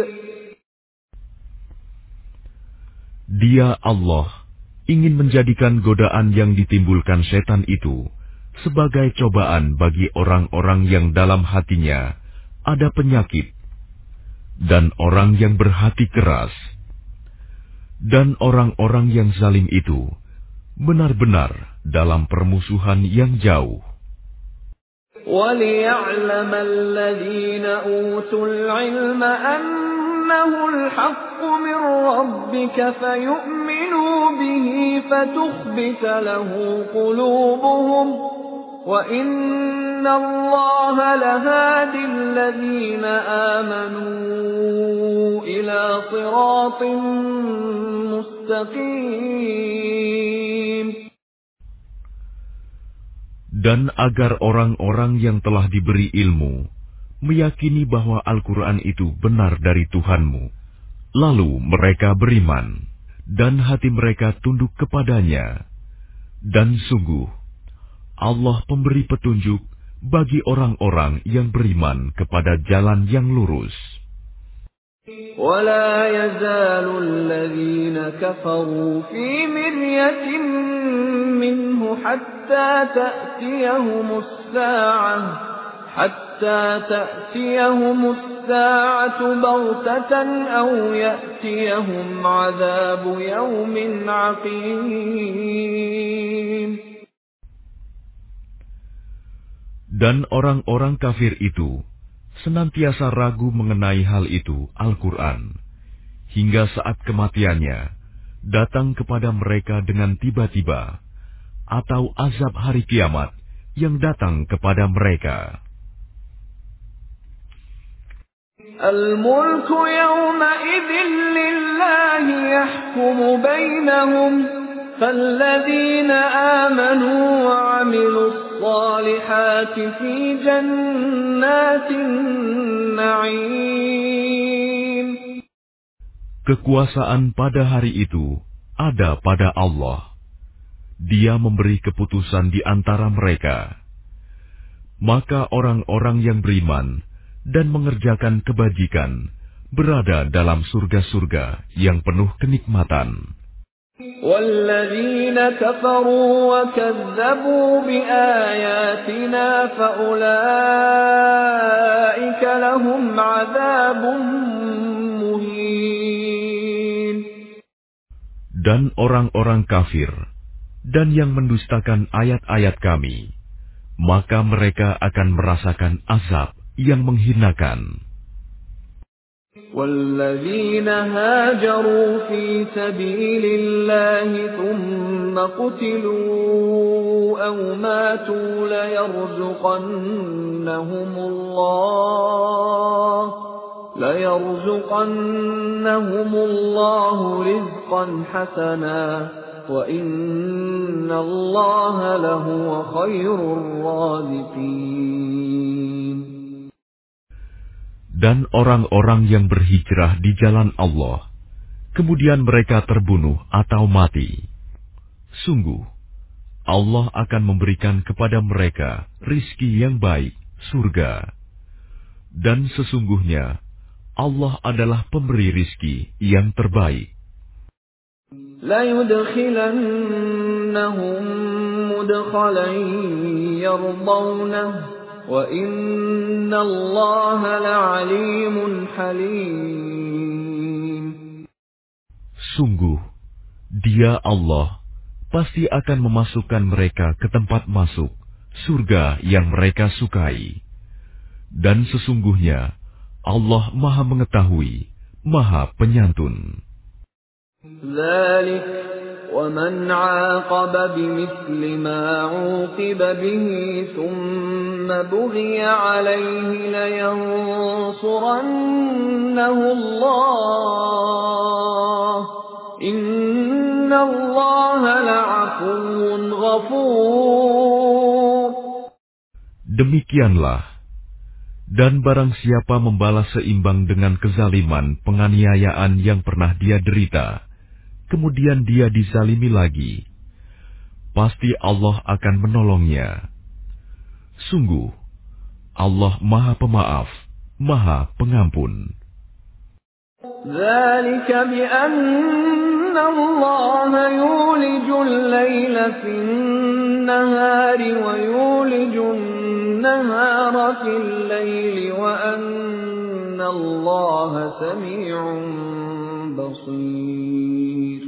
Dia Allah ingin menjadikan godaan yang ditimbulkan setan itu sebagai cobaan bagi orang-orang yang dalam hatinya ada penyakit dan orang yang berhati keras, dan orang-orang yang zalim itu benar-benar dalam permusuhan yang jauh.
وَلِيَعْلَمَ الَّذِينَ أُوتُوا الْعِلْمَ أَنَّهُ الْحَقُّ مِنْ رَبِّكَ فَيُؤْمِنُوا بِهِ فَتُخْبِتَ لَهُ قُلُوبُهُمْ وَإِنَّ اللَّهَ لَهَادِ الَّذِينَ آمَنُوا إِلَى صِرَاطٍ مُسْتَقِيمٍ.
Dan agar orang-orang yang telah diberi ilmu meyakini bahwa Al-Quran itu benar dari Tuhanmu, lalu mereka beriman, dan hati mereka tunduk kepadanya. Dan sungguh, Allah pemberi petunjuk bagi orang-orang yang beriman kepada jalan yang lurus.
وَلَا يَزَالُ الَّذِينَ كَفَرُوا فِي مِرْيَةٍ مِّنْهُ حَتَّى تَأْتِيَهُمُ السَّاعَةُ حَتَّى تَأْتِيَهُمُ السَّاعَةُ بَغْتَةً أَوْ يَأْتِيَهُمْ عَذَابُ يَوْمٍ عَقِيمٍ.
Dan orang-orang kafir itu senantiasa ragu mengenai hal itu, Al-Quran, hingga saat kematiannya datang kepada mereka dengan tiba-tiba, atau azab hari kiamat yang datang kepada mereka.
Al-mulku yawma'idhin lillahi yahkumu bainahum falladzina amanu wa 'amilus salihati fi jannatin na'im.
Kekuasaan pada hari itu ada pada Allah. Dia memberi keputusan di antara mereka. Maka orang-orang yang beriman dan mengerjakan kebajikan berada dalam surga-surga yang penuh kenikmatan.
وَالَّذِينَ كَفَرُوا وَكَذَّبُوا بِآيَاتِنَا فَأُولَئِكَ لَهُمْ عَذَابٌ مُهِينٌ.
Dan orang-orang kafir dan yang mendustakan ayat-ayat Kami, maka mereka akan merasakan azab yang menghinakan.
وَالَّذِينَ هَاجَرُوا فِي سَبِيلِ اللَّهِ ثُمَّ قُتِلُوا أَوْ مَاتُوا لَيَرْزُقَنَّهُمُ اللَّهُ لَيَرْزُقَنَّهُمُ اللَّهُ رِزْقًا حَسَنًا وَإِنَّ اللَّهَ لَهُوَ خَيْرُ الرَّازِقِينَ.
Dan orang-orang yang berhijrah di jalan Allah, kemudian mereka terbunuh atau mati, sungguh Allah akan memberikan kepada mereka rizki yang baik, surga. Dan sesungguhnya Allah adalah pemberi rizki yang terbaik.
لَيُدْخِلَنَّهُمْ مُدْخَلًا يَرْضَوْنَهُ وَإِنَّ اللَّهَ لَعَلِيمٌ حَلِيمٌ.
Sungguh, Dia Allah pasti akan memasukkan mereka ke tempat masuk surga yang mereka sukai. Dan sesungguhnya Allah Maha Mengetahui, Maha Penyantun.
ذَلِكَ وَمَنْ عَاقَبَ بِمِثْلِ مَا عُوقِبَ بِهِ ثُمَّ بُغِيَ عَلَيْهِ لَيَنصُرَنَّهُ اللَّهُ إِنَّ اللَّهَ لَعَفُوٌّ غَفُورٌ.
Demikianlah, dan barang siapa membalas seimbang dengan kezaliman penganiayaan yang pernah dia derita, kemudian dia dizalimi lagi, pasti Allah akan menolongnya. Sungguh, Allah Maha Pemaaf, Maha Pengampun.
ذلك بأن الله يولج الليل في النهار ويولج النهار في الليل وأن الله سميع بصير.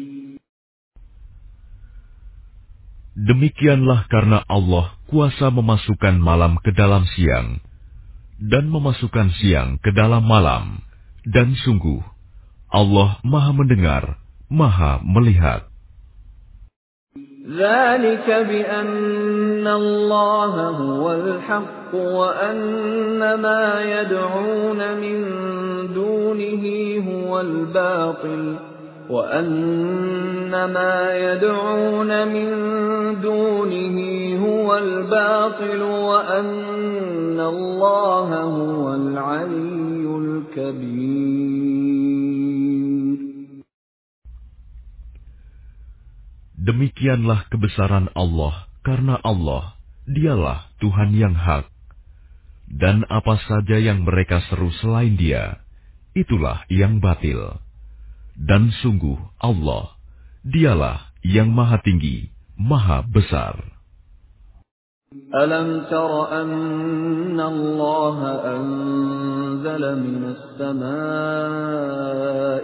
Demikianlah karena Allah kuasa memasukkan malam ke dalam siang dan memasukkan siang ke dalam malam, dan sungguh Allah Maha Mendengar, Maha Melihat.
ذلك بأن الله هو الحق وأن ما يدعون من دونه هو الباطل وأن ما يدعون من دونه هو الباطل وأن الله هو العلي الكبير.
Demikianlah kebesaran Allah, karena Allah, dialah Tuhan yang hak. Dan apa saja yang mereka seru selain Dia, itulah yang batil. Dan sungguh Allah, dialah yang maha tinggi, maha besar.
ألم تر أن الله أنزل من السماء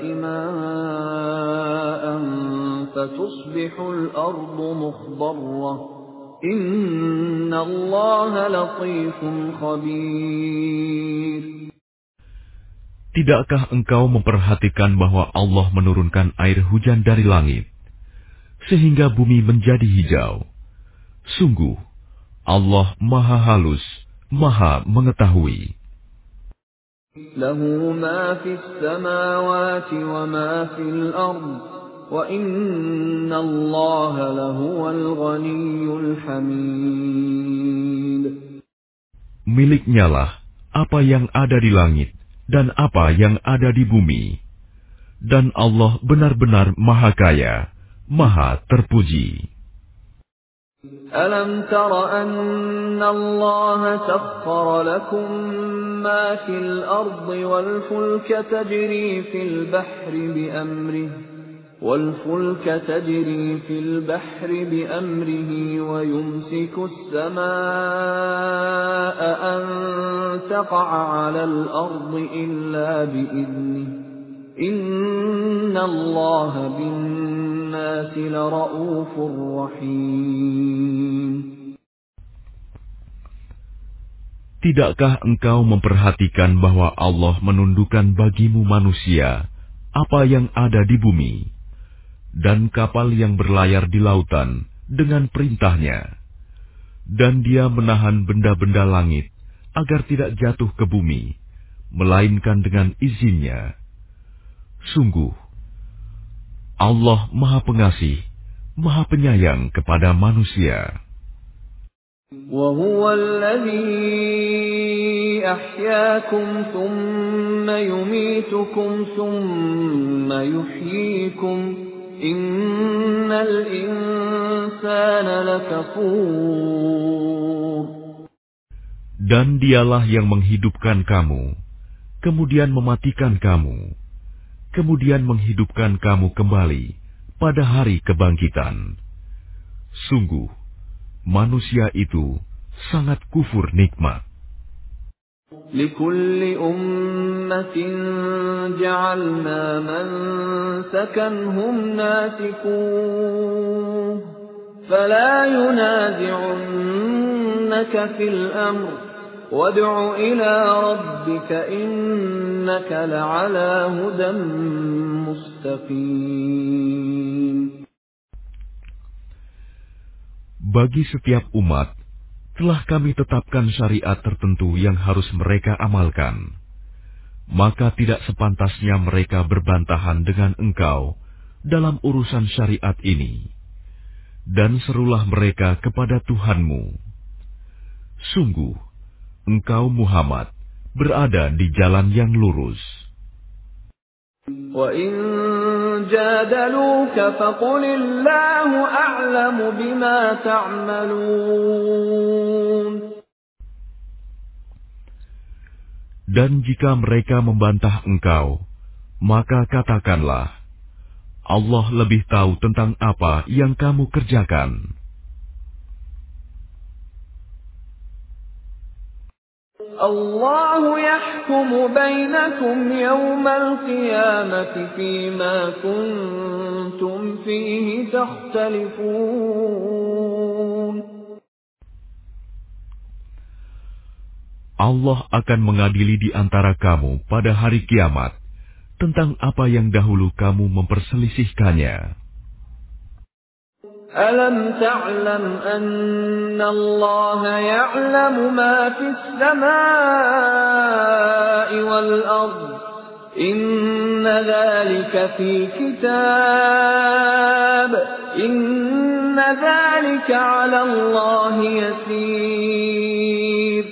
ماء فتصبح الأرض مخضرة إن الله لطيف خبير.
Tidakkah engkau memperhatikan bahwa Allah menurunkan air hujan dari langit, sehingga bumi menjadi hijau? Sungguh, Allah Maha Halus, Maha Mengetahui.
Lahu ma fis samawati wa ma fil ard, wa inna Allaha lahuwal ghaniyyul hamid.
Miliknya lah apa yang ada di langit dan apa yang ada di bumi, dan Allah benar-benar Maha Kaya, Maha Terpuji.
ألم تر أن الله سخر لكم ما في الأرض والفلك تجري في البحر بأمره والفلك تجري في البحر بأمره ويمسك السماء أن تقع على الأرض إلا بإذنه إن الله بالناس لرؤوف رحيم.
Tidakkah engkau memperhatikan bahwa Allah menundukkan bagimu manusia apa yang ada di bumi, dan kapal yang berlayar di lautan dengan perintahnya, dan Dia menahan benda-benda langit agar tidak jatuh ke bumi, melainkan dengan izinnya. Sungguh, Allah Maha Pengasih, Maha Penyayang kepada manusia.
وَهُوَ الَّذِي أَحْيَاكُمْ ثُمَّ يُمِيتُكُمْ ثُمَّ يُحْيِيكُمْ إِنَّ الْإِنسَانَ لَكَفُورٌ.
Dan Dialah yang menghidupkan kamu, kemudian mematikan kamu, kemudian menghidupkan kamu kembali pada hari kebangkitan. Sungguh, manusia itu sangat kufur nikmat.
لِكُلِّ أُمَّةٍ جَعَلْنَا مَنسَكًا هُمْ نَاسِكُوهُ فَلَا يُنَازِعُنَّكَ فِي الْأَمْرِ وَادْعُ إِلَى رَبِّكَ إِنَّكَ لَعَلَى هُدًى مُسْتَقِيمٍ.
Bagi setiap umat, telah kami tetapkan syariat tertentu yang harus mereka amalkan. Maka tidak sepantasnya mereka berbantahan dengan engkau dalam urusan syariat ini. Dan serulah mereka kepada Tuhanmu. Sungguh, engkau Muhammad berada di jalan yang lurus.
وَإِن جادلوك فقل الله أعلم بما تعملون.
Dan jika mereka membantah engkau, maka katakanlah, Allah lebih tahu tentang apa yang kamu kerjakan.
الله يحكم بينكم يوم القيامة فيما كنتم فيه تختلفون.
Allah akan mengadili di antara kamu pada hari kiamat tentang apa yang dahulu kamu memperselisihkannya.
ألم تعلم أن الله يعلم ما في السماء والأرض إن ذلك في كتاب إن ذلك على الله يسير.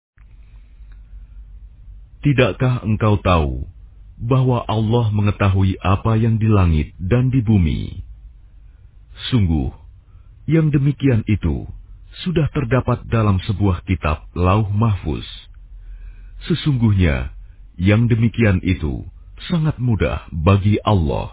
Tidakkah engkau tahu bahwa Allah mengetahui apa yang di langit dan di bumi? Sungguh, yang demikian itu sudah terdapat dalam sebuah kitab Lauh Mahfuz. Sesungguhnya, yang demikian itu sangat mudah bagi Allah.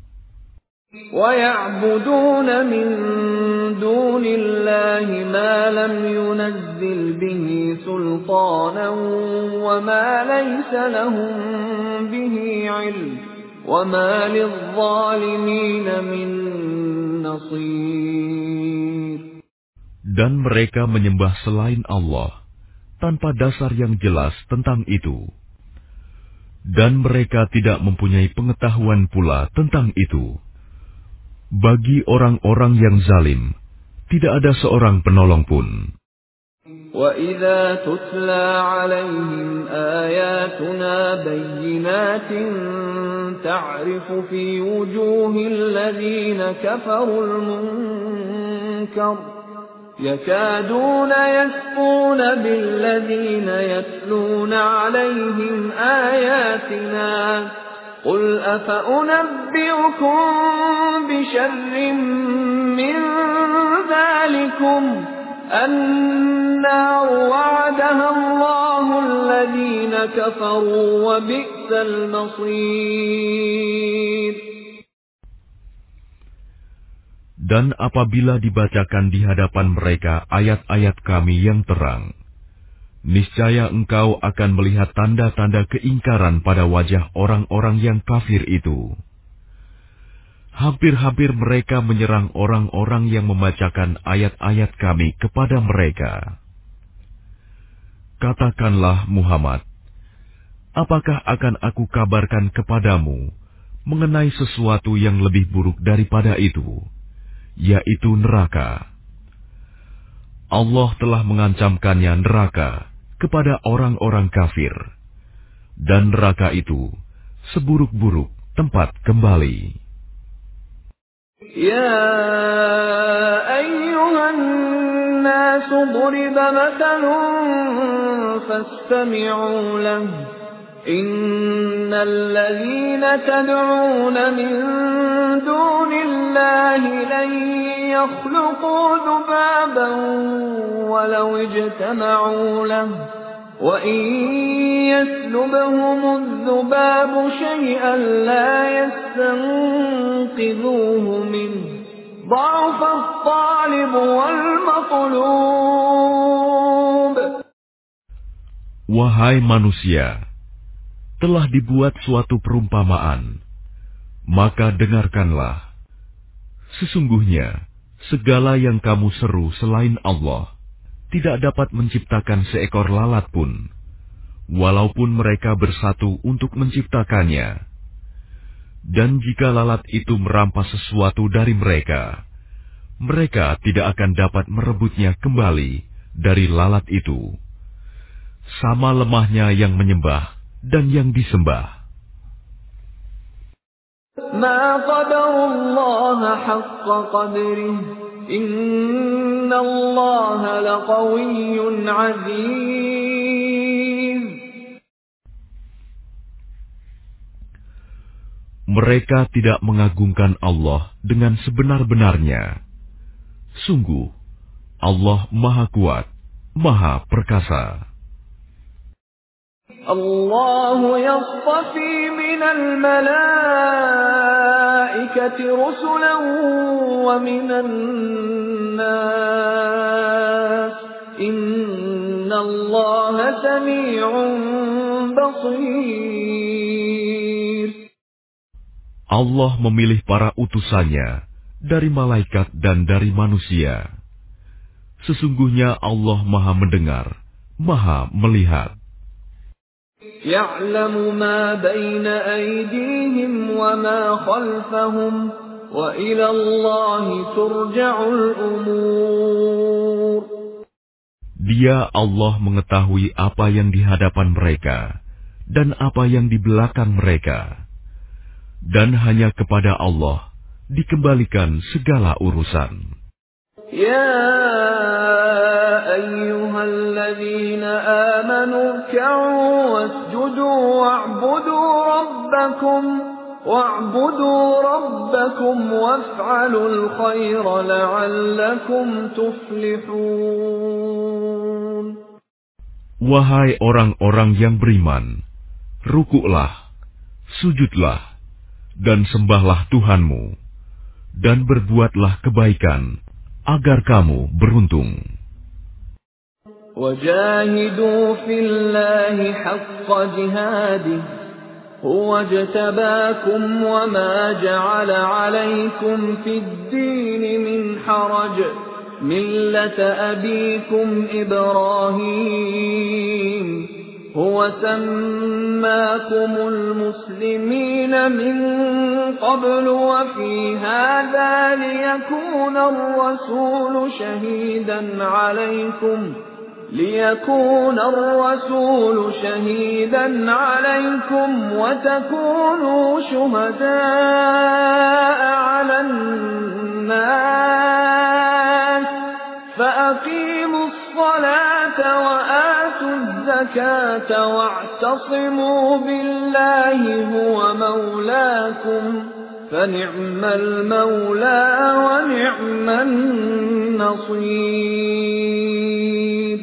وَيَعْبُدُونَ مِن دُونِ اللَّهِ مَا لَمْ يُنَزِّلْ بِهِ سُلْطَانًا وَمَا لَيْسَ لَهُم بِهِ عِلْمٌ وَمَا لِلظَّالِمِينَ مِن نَّصِيرٍ.
Dan mereka menyembah selain Allah tanpa dasar yang jelas tentang itu. Dan mereka tidak mempunyai pengetahuan pula tentang itu. Bagi orang-orang yang zalim, tidak ada seorang penolong pun.
وَإِذَا تُتْلَى عَلَيْهِمْ آيَاتُنَا بَيِّنَاتٍ تَعْرِفُ فِي وُجُوهِ الَّذِينَ كَفَرُوا الْمُنكَرَ يَكَادُونَ يَسْطُونَ بِالَّذِينَ يَتْلُونَ عَلَيْهِمْ آيَاتِنَا قُلْ أَفَأُنَبِّئُكُم بِشَرٍّ مِّن ذَلِكُمْ النَّارُ وَعَدَهَا اللَّهُ الَّذِينَ كَفَرُوا وَبِئْسَ الْمَصِيرُ.
Dan apabila dibacakan di hadapan mereka ayat-ayat Kami yang terang, niscaya engkau akan melihat tanda-tanda keingkaran pada wajah orang-orang yang kafir itu. Hampir-hampir mereka menyerang orang-orang yang membacakan ayat-ayat Kami kepada mereka. Katakanlah Muhammad, apakah akan aku kabarkan kepadamu mengenai sesuatu yang lebih buruk daripada itu, yaitu neraka? Allah telah mengancamkannya neraka kepada orang-orang kafir, dan neraka itu seburuk-buruk tempat kembali.
يَا أَيُّهَا النَّاسُ ضُرِبَ مَثَلٌ فَاسْتَمِعُوا لَهُ إِنَّ الَّذِينَ تَدْعُونَ مِن دُونِ اللَّهِ لَن يَخْلُقُوا ذُبَابًا وَلَوِ اجْتَمَعُوا لَهُ وَإِن يَسْلُبْهُمُ الذُّبَابُ شَيْئًا لَّا يَسْتَنقِذُوهُ مِنْهُ ضَعُفَ الطَّالِبُ وَالْمَطْلُوبُ.
Wahai manusia, telah dibuat suatu perumpamaan, maka dengarkanlah. Sesungguhnya, segala yang kamu seru selain Allah tidak dapat menciptakan seekor lalat pun, walaupun mereka bersatu untuk menciptakannya. Dan jika lalat itu merampas sesuatu dari mereka, mereka tidak akan dapat merebutnya kembali dari lalat itu. Sama lemahnya yang menyembah dan yang disembah.
مَا قَدَرُوا اللَّهَ حَقَّ قَدْرِهِ إِنَّ اللَّهَ لَقَوِيٌّ عَزِيزٌ.
Mereka tidak mengagungkan Allah dengan sebenar-benarnya. Sungguh, Allah Maha Kuat, Maha Perkasa.
Allahu yastafi minal malaikati rusulan wa minan nas. Innallaha sami'un basir.
Allah memilih para utusannya dari malaikat dan dari manusia. Sesungguhnya Allah Maha mendengar, Maha melihat.
Ya'lamu ma baina aydihim wa ma khalfahum wa ila Allahi turja'ul umur.
Dia Allah mengetahui apa yang di hadapan mereka dan apa yang di belakang mereka. Dan hanya kepada Allah dikembalikan segala urusan.
Ya ayyuhalladzina amanu ruk'u wasjudu wa'budu rabbakum wa'budu rabbakum waf'alul khaira la'allakum tuflihun.
Wahai orang-orang yang beriman, rukuklah, sujudlah, dan sembahlah Tuhanmu, dan berbuatlah kebaikan, agar kamu beruntung.
Wajahidu fillahi haqqa jihadih, huwa jtabakum wa ma ja'ala alaykum fid din min haraj, millata abikum Ibrahim. هو سماكم المسلمين من قبل وفي هذا ليكون الرسول شهيدا عليكم ليكون الرسول شهيدا عليكم وتكونوا شهداء على الناس فأقيموا الصلاة وآتوا الزكاة واعتصموا بالله هو مولاكم فنعم المولى ونعم النصير.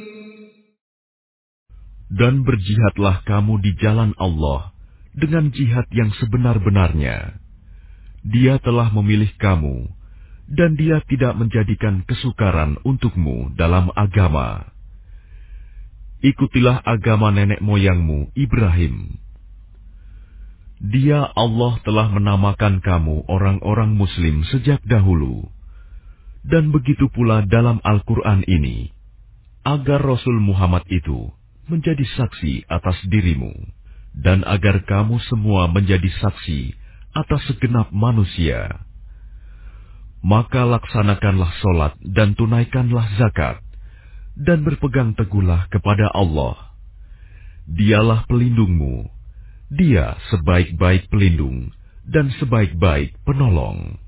Dan berjihadlah kamu di jalan Allah dengan jihad yang sebenar-benarnya. Dia telah memilih kamu, dan Dia tidak menjadikan kesukaran untukmu dalam agama. Ikutilah agama nenek moyangmu Ibrahim. Dia Allah telah menamakan kamu orang-orang Muslim sejak dahulu, dan begitu pula dalam Al-Quran ini, agar Rasul Muhammad itu menjadi saksi atas dirimu, dan agar kamu semua menjadi saksi atas segenap manusia. Maka laksanakanlah solat dan tunaikanlah zakat, dan berpegang teguhlah kepada Allah. Dialah pelindungmu, Dia sebaik-baik pelindung dan sebaik-baik penolong.